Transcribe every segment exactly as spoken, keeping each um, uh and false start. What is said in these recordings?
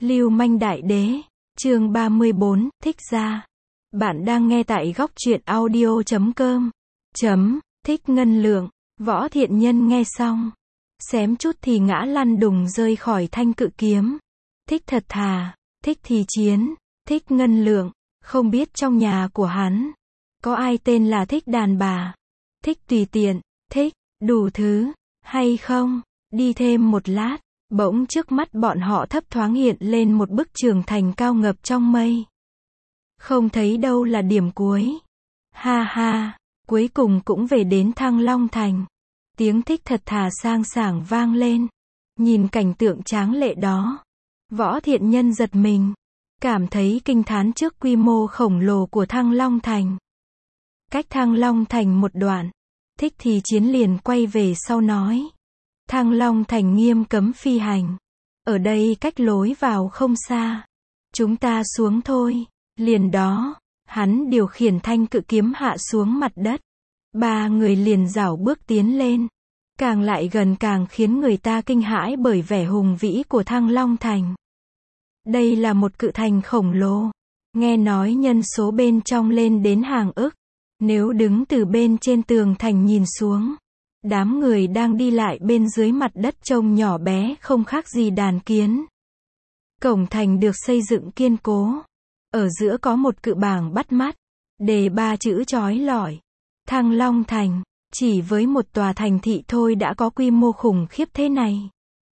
Lưu manh đại đế, chương ba mươi bốn, thích gia. Bạn đang nghe tại góc truyện audio chấm com. Chấm, thích ngân lượng. Võ Thiện Nhân nghe xong, xém chút thì ngã lăn đùng rơi khỏi thanh cự kiếm. Thích thật thà, thích thì chiến, thích ngân lượng, không biết trong nhà của hắn, có ai tên là thích đàn bà, thích tùy tiện, thích, đủ thứ, hay không? Đi thêm một lát, bỗng trước mắt bọn họ thấp thoáng hiện lên một bức tường thành cao ngập trong mây. Không thấy đâu là điểm cuối. Ha ha, cuối cùng cũng về đến Thăng Long Thành. Tiếng thích thật thà sang sảng vang lên. Nhìn cảnh tượng tráng lệ đó, Võ Thiện Nhân giật mình, cảm thấy kinh thán trước quy mô khổng lồ của Thăng Long Thành. Cách Thăng Long Thành một đoạn, thích thì chiến liền quay về sau nói. Thăng Long Thành nghiêm cấm phi hành. Ở đây cách lối vào không xa. Chúng ta xuống thôi. Liền đó, hắn điều khiển thanh cự kiếm hạ xuống mặt đất. Ba người liền rảo bước tiến lên. Càng lại gần càng khiến người ta kinh hãi bởi vẻ hùng vĩ của Thăng Long Thành. Đây là một cự thành khổng lồ. Nghe nói nhân số bên trong lên đến hàng ức. Nếu đứng từ bên trên tường thành nhìn xuống, đám người đang đi lại bên dưới mặt đất trông nhỏ bé không khác gì đàn kiến. Cổng thành được xây dựng kiên cố. Ở giữa có một cự bảng bắt mắt, đề ba chữ chói lọi. Thăng Long Thành, chỉ với một tòa thành thị thôi đã có quy mô khủng khiếp thế này.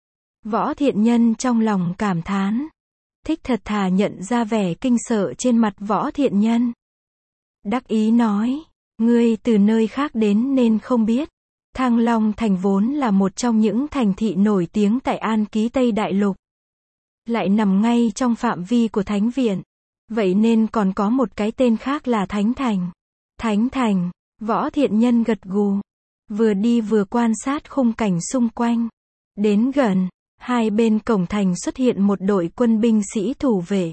Võ Thiện Nhân trong lòng cảm thán. Thích thật thà nhận ra vẻ kinh sợ trên mặt Võ Thiện Nhân. Đắc ý nói, ngươi từ nơi khác đến nên không biết. Thăng Long Thành vốn là một trong những thành thị nổi tiếng tại An Ký Tây Đại Lục. Lại nằm ngay trong phạm vi của Thánh Viện. Vậy nên còn có một cái tên khác là Thánh Thành. Thánh Thành, Võ Thiện Nhân gật gù. Vừa đi vừa quan sát khung cảnh xung quanh. Đến gần, hai bên cổng thành xuất hiện một đội quân binh sĩ thủ vệ.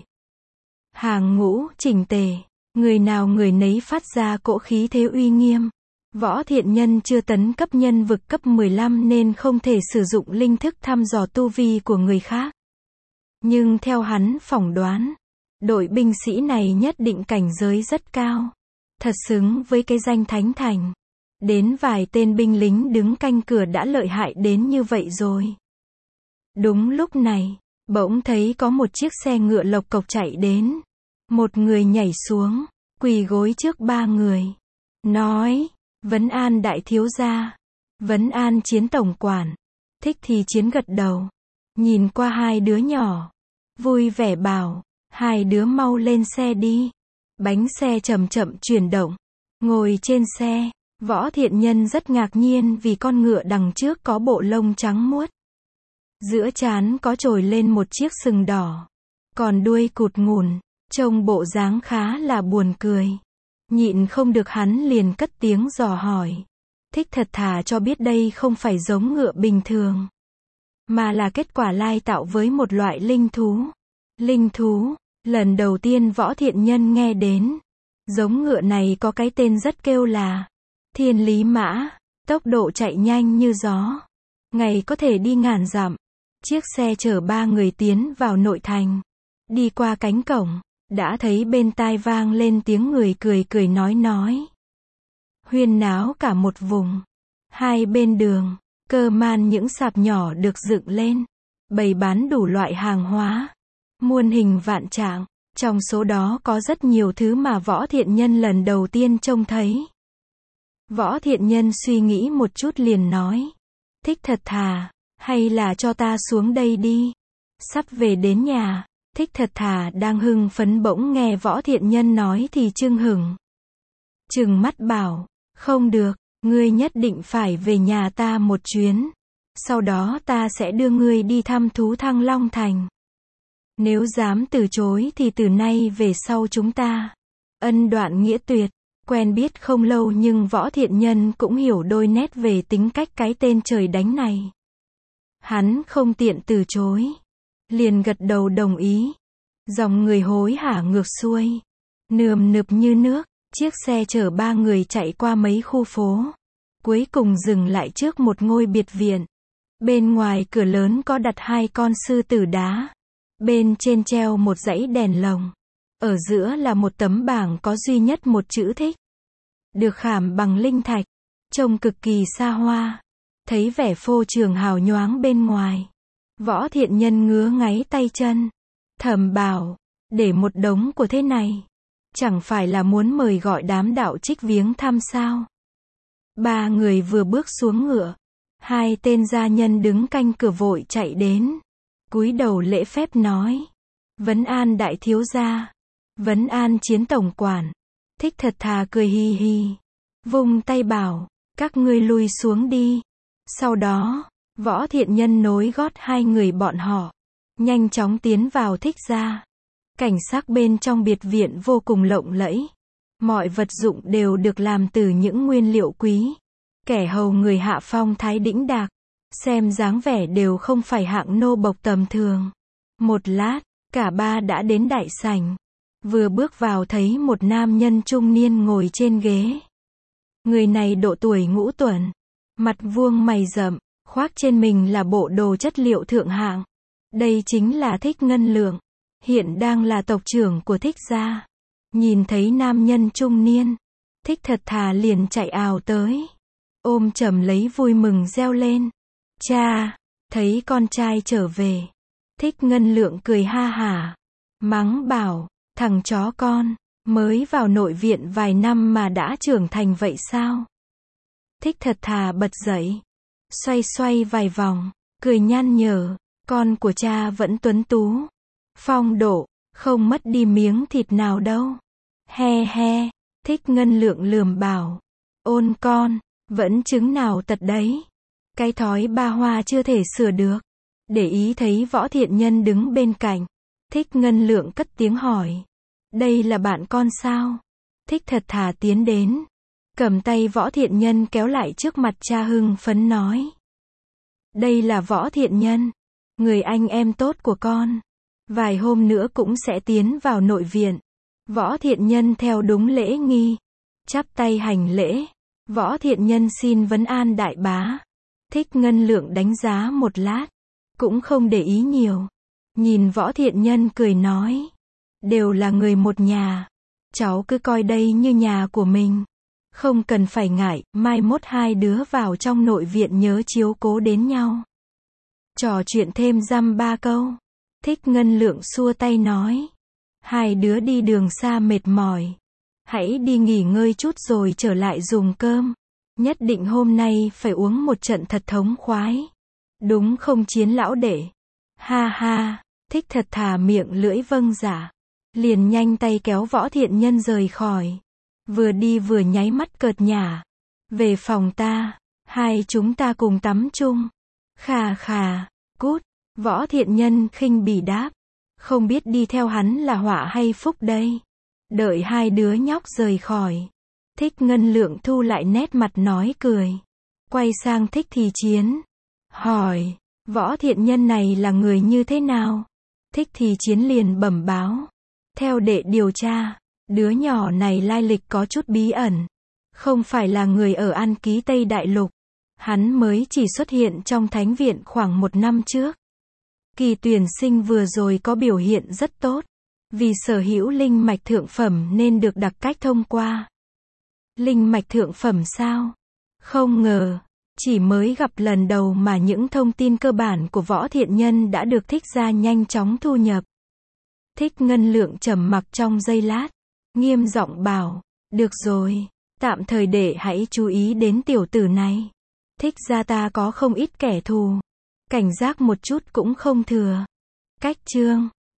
Hàng ngũ, chỉnh tề. Người nào người nấy phát ra cỗ khí thế uy nghiêm. Võ Thiện Nhân chưa tấn cấp nhân vực cấp mười lăm nên không thể sử dụng linh thức thăm dò tu vi của người khác. Nhưng theo hắn phỏng đoán, đội binh sĩ này nhất định cảnh giới rất cao. Thật xứng với cái danh Thánh Thành. Đến vài tên binh lính đứng canh cửa đã lợi hại đến như vậy rồi. Đúng lúc này, bỗng thấy có một chiếc xe ngựa lộc cộc chạy đến. Một người nhảy xuống, quỳ gối trước ba người. Nói, vấn an đại thiếu gia. Vấn an Chiến tổng quản. Thích thì Chiến gật đầu. Nhìn qua hai đứa nhỏ. Vui vẻ bảo, hai đứa mau lên xe đi. Bánh xe chậm chậm chuyển động. Ngồi trên xe, Võ Thiện Nhân rất ngạc nhiên vì con ngựa đằng trước có bộ lông trắng muốt. Giữa trán có trồi lên một chiếc sừng đỏ. Còn đuôi cụt ngủn, trông bộ dáng khá là buồn cười. Nhịn không được hắn liền cất tiếng dò hỏi. Thích thật thà cho biết đây không phải giống ngựa bình thường, mà là kết quả lai tạo với một loại linh thú. Linh thú, lần đầu tiên Võ Thiện Nhân nghe đến. Giống ngựa này có cái tên rất kêu là Thiên Lý Mã, tốc độ chạy nhanh như gió. Ngày có thể đi ngàn dặm. Chiếc xe chở ba người tiến vào nội thành. Đi qua cánh cổng, đã thấy bên tai vang lên tiếng người cười cười nói nói. Huyên náo cả một vùng. Hai bên đường, cơ man những sạp nhỏ được dựng lên. Bày bán đủ loại hàng hóa. Muôn hình vạn trạng. Trong số đó có rất nhiều thứ mà Võ Thiện Nhân lần đầu tiên trông thấy. Võ Thiện Nhân suy nghĩ một chút liền nói. Thích thật thà, hay là cho ta xuống đây đi. Sắp về đến nhà, Thích thật thà đang hưng phấn bỗng nghe Võ Thiện Nhân nói thì chưng hửng. Trừng mắt bảo, không được, ngươi nhất định phải về nhà ta một chuyến. Sau đó ta sẽ đưa ngươi đi thăm thú Thăng Long Thành. Nếu dám từ chối thì từ nay về sau chúng ta ân đoạn nghĩa tuyệt. Quen biết không lâu nhưng Võ Thiện Nhân cũng hiểu đôi nét về tính cách cái tên trời đánh này. Hắn không tiện từ chối. Liền gật đầu đồng ý. Dòng người hối hả ngược xuôi. Nườm nượp như nước. Chiếc xe chở ba người chạy qua mấy khu phố. Cuối cùng dừng lại trước một ngôi biệt viện. Bên ngoài cửa lớn có đặt hai con sư tử đá. Bên trên treo một dãy đèn lồng. Ở giữa là một tấm bảng có duy nhất một chữ thích. Được khảm bằng linh thạch. Trông cực kỳ xa hoa. Thấy vẻ phô trương hào nhoáng bên ngoài. Võ Thiện Nhân ngứa ngáy tay chân. Thầm bảo, để một đống của thế này. Chẳng phải là muốn mời gọi đám đạo trích viếng thăm sao? Ba người vừa bước xuống ngựa. Hai tên gia nhân đứng canh cửa vội chạy đến. Cúi đầu lễ phép nói. Vấn an đại thiếu gia. Vấn an Chiến tổng quản. Thích Thật Thà cười hi hi. Vung tay bảo, các ngươi lui xuống đi. Sau đó, Võ Thiện Nhân nối gót hai người bọn họ. Nhanh chóng tiến vào Thích gia. Cảnh sắc bên trong biệt viện vô cùng lộng lẫy. Mọi vật dụng đều được làm từ những nguyên liệu quý. Kẻ hầu người hạ phong thái đĩnh đạc. Xem dáng vẻ đều không phải hạng nô bộc tầm thường. Một lát, cả ba đã đến đại sảnh. Vừa bước vào thấy một nam nhân trung niên ngồi trên ghế. Người này độ tuổi ngũ tuần. Mặt vuông mày rậm, khoác trên mình là bộ đồ chất liệu thượng hạng. Đây chính là Thích Ngân Lượng. Hiện đang là tộc trưởng của Thích gia. Nhìn thấy nam nhân trung niên. Thích Thật Thà liền chạy ào tới. Ôm chầm lấy vui mừng reo lên. Cha, thấy con trai trở về. Thích Ngân Lượng cười ha hả. Mắng bảo, thằng chó con, mới vào nội viện vài năm mà đã trưởng thành vậy sao? Thích Thật Thà bật dậy. Xoay xoay vài vòng, cười nhăn nhở. Con của cha vẫn tuấn tú. Phong độ, không mất đi miếng thịt nào đâu. He he, Thích Ngân Lượng lườm bảo. Ôn con, vẫn chứng nào tật đấy. Cái thói ba hoa chưa thể sửa được. Để ý thấy Võ Thiện Nhân đứng bên cạnh. Thích Ngân Lượng cất tiếng hỏi. Đây là bạn con sao? Thích Thật Thà tiến đến. Cầm tay Võ Thiện Nhân kéo lại trước mặt cha hưng phấn nói. Đây là Võ Thiện Nhân. Người anh em tốt của con. Vài hôm nữa cũng sẽ tiến vào nội viện. Võ Thiện Nhân theo đúng lễ nghi. Chắp tay hành lễ. Võ Thiện Nhân xin vấn an đại bá. Thích Ngân Lượng đánh giá một lát. Cũng không để ý nhiều. Nhìn Võ Thiện Nhân cười nói. Đều là người một nhà. Cháu cứ coi đây như nhà của mình. Không cần phải ngại, mai mốt hai đứa vào trong nội viện nhớ chiếu cố đến nhau. Trò chuyện thêm dăm ba câu. Thích Ngân Lượng xua tay nói. Hai đứa đi đường xa mệt mỏi. Hãy đi nghỉ ngơi chút rồi trở lại dùng cơm. Nhất định hôm nay phải uống một trận thật thống khoái. Đúng không Chiến lão đệ? Ha ha, Thích Thật Thà miệng lưỡi vâng dạ. Liền nhanh tay kéo Võ Thiện Nhân rời khỏi. Vừa đi vừa nháy mắt cợt nhả. Về phòng ta, hai chúng ta cùng tắm chung. Khà khà, cút. Võ Thiện Nhân khinh bỉ đáp. Không biết đi theo hắn là họa hay phúc đây. Đợi hai đứa nhóc rời khỏi. Thích Ngân Lượng thu lại nét mặt nói cười. Quay sang Thích Thì Chiến. Hỏi, Võ Thiện Nhân này là người như thế nào? Thích Thì Chiến liền bẩm báo. Theo đệ điều tra, đứa nhỏ này lai lịch có chút bí ẩn. Không phải là người ở An Ký Tây Đại Lục. Hắn mới chỉ xuất hiện trong thánh viện khoảng một năm trước. Kỳ tuyển sinh vừa rồi có biểu hiện rất tốt. Vì sở hữu linh mạch thượng phẩm nên được đặc cách thông qua. Linh mạch thượng phẩm sao? Không ngờ, chỉ mới gặp lần đầu mà những thông tin cơ bản của Võ Thiện Nhân đã được Thích gia nhanh chóng thu nhập. Thích Ngân Lượng trầm mặc trong giây lát, nghiêm giọng bảo, được rồi, tạm thời để hãy chú ý đến tiểu tử này. Thích gia ta có không ít kẻ thù, cảnh giác một chút cũng không thừa. Cách chương